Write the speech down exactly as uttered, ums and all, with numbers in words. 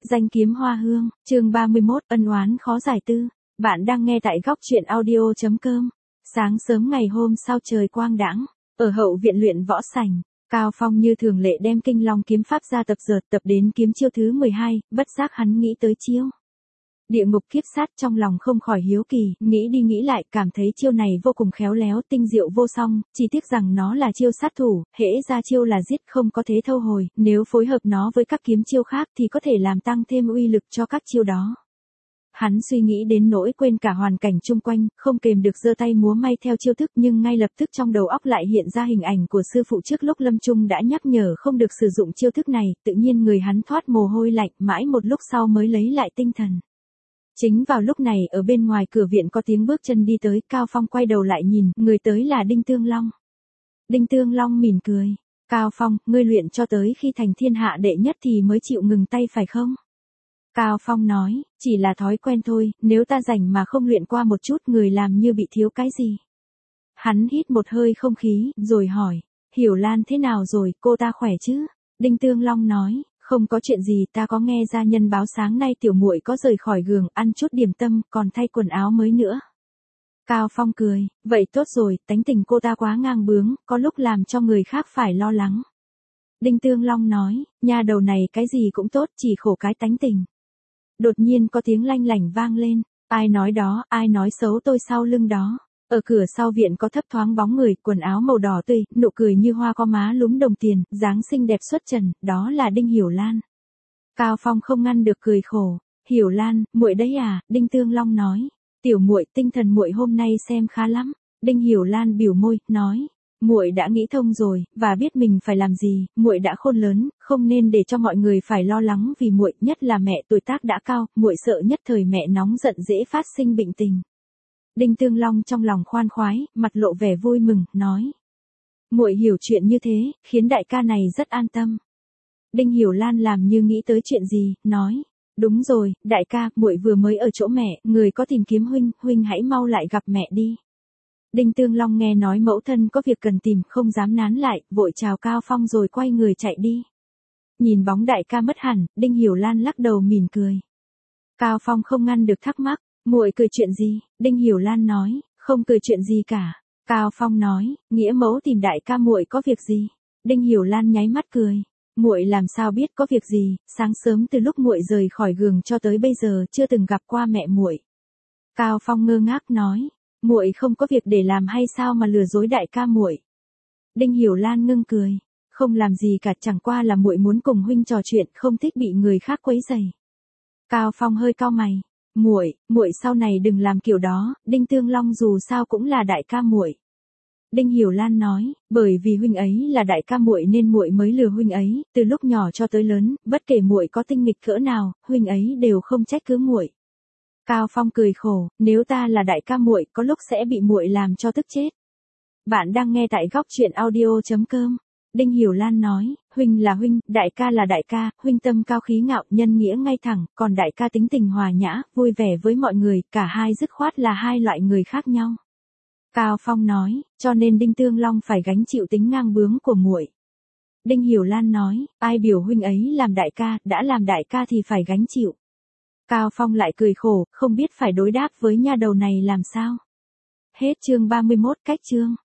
Danh kiếm hoa hương, chương ba mươi mốt, ân oán khó giải tư. Bạn đang nghe tại góc truyện audio.com. Sáng sớm ngày hôm sau trời quang đãng, ở hậu viện luyện võ sảnh, Cao Phong như thường lệ đem Kinh Long kiếm pháp ra tập dượt, tập đến kiếm chiêu thứ mười hai, bất giác hắn nghĩ tới chiêu Địa ngục kiếp sát, trong lòng không khỏi hiếu kỳ, nghĩ đi nghĩ lại, cảm thấy chiêu này vô cùng khéo léo, tinh diệu vô song, chỉ tiếc rằng nó là chiêu sát thủ, hễ ra chiêu là giết, không có thế thâu hồi, nếu phối hợp nó với các kiếm chiêu khác thì có thể làm tăng thêm uy lực cho các chiêu đó. Hắn suy nghĩ đến nỗi quên cả hoàn cảnh chung quanh, không kềm được giơ tay múa may theo chiêu thức, nhưng ngay lập tức trong đầu óc lại hiện ra hình ảnh của sư phụ trước lúc lâm chung đã nhắc nhở không được sử dụng chiêu thức này, tự nhiên người hắn thoát mồ hôi lạnh, mãi một lúc sau mới lấy lại tinh thần. Chính vào lúc này ở bên ngoài cửa viện có tiếng bước chân đi tới, Cao Phong quay đầu lại nhìn, người tới là Đinh Tương Long. Đinh Tương Long mỉm cười, Cao Phong, ngươi luyện cho tới khi thành thiên hạ đệ nhất thì mới chịu ngừng tay phải không? Cao Phong nói, chỉ là thói quen thôi, nếu ta rảnh mà không luyện qua một chút người làm như bị thiếu cái gì. Hắn hít một hơi không khí, rồi hỏi, Hiểu Lan thế nào rồi, cô ta khỏe chứ? Đinh Tương Long nói, không có chuyện gì, ta có nghe gia nhân báo sáng nay tiểu muội có rời khỏi giường, ăn chút điểm tâm, còn thay quần áo mới nữa. Cao Phong cười, vậy tốt rồi, tánh tình cô ta quá ngang bướng, có lúc làm cho người khác phải lo lắng. Đinh Tương Long nói, nha đầu này cái gì cũng tốt, chỉ khổ cái tánh tình. Đột nhiên có tiếng lanh lảnh vang lên, ai nói đó, ai nói xấu tôi sau lưng đó. Ở cửa sau viện có thấp thoáng bóng người, quần áo màu đỏ tươi, nụ cười như hoa có má lúm đồng tiền, dáng xinh đẹp xuất trần, đó là Đinh Hiểu Lan. Cao Phong không ngăn được cười khổ, Hiểu Lan, muội đấy à? Đinh Tương Long nói, tiểu muội, tinh thần muội hôm nay xem khá lắm. Đinh Hiểu Lan biểu môi, nói, muội đã nghĩ thông rồi, và biết mình phải làm gì, muội đã khôn lớn, không nên để cho mọi người phải lo lắng vì muội, nhất là mẹ tuổi tác đã cao, muội sợ nhất thời mẹ nóng giận dễ phát sinh bệnh tình. Đinh Tương Long trong lòng khoan khoái, mặt lộ vẻ vui mừng, nói, muội hiểu chuyện như thế, khiến đại ca này rất an tâm. Đinh Hiểu Lan làm như nghĩ tới chuyện gì, nói, đúng rồi, đại ca, muội vừa mới ở chỗ mẹ, người có tìm kiếm huynh, huynh hãy mau lại gặp mẹ đi. Đinh Tương Long nghe nói mẫu thân có việc cần tìm, không dám nán lại, vội chào Cao Phong rồi quay người chạy đi. Nhìn bóng đại ca mất hẳn, Đinh Hiểu Lan lắc đầu mỉm cười. Cao Phong không ngăn được thắc mắc, muội cười chuyện gì? Đinh Hiểu Lan nói, không cười chuyện gì cả. Cao Phong nói, nghĩa mẫu tìm đại ca muội có việc gì? Đinh Hiểu Lan nháy mắt cười, muội làm sao biết có việc gì, sáng sớm từ lúc muội rời khỏi giường cho tới bây giờ chưa từng gặp qua mẹ muội. Cao Phong ngơ ngác nói, muội không có việc để làm hay sao mà lừa dối đại ca muội? Đinh Hiểu Lan ngưng cười, không làm gì cả, chẳng qua là muội muốn cùng huynh trò chuyện, không thích bị người khác quấy rầy. Cao Phong hơi cau mày, muội, muội sau này đừng làm kiểu đó, Đinh Tương Long dù sao cũng là đại ca muội. Đinh Hiểu Lan nói, bởi vì huynh ấy là đại ca muội nên muội mới lừa huynh ấy, từ lúc nhỏ cho tới lớn, bất kể muội có tinh nghịch cỡ nào, huynh ấy đều không trách cứ muội. Cao Phong cười khổ, nếu ta là đại ca muội, có lúc sẽ bị muội làm cho tức chết. Bạn đang nghe tại góc truyện audio.com. Đinh Hiểu Lan nói, huynh là huynh, đại ca là đại ca, huynh tâm cao khí ngạo, nhân nghĩa ngay thẳng, còn đại ca tính tình hòa nhã, vui vẻ với mọi người, cả hai dứt khoát là hai loại người khác nhau. Cao Phong nói, cho nên Đinh Tương Long phải gánh chịu tính ngang bướng của muội. Đinh Hiểu Lan nói, ai biểu huynh ấy làm đại ca, đã làm đại ca thì phải gánh chịu. Cao Phong lại cười khổ, không biết phải đối đáp với nha đầu này làm sao. Hết chương ba mươi mốt, cách chương.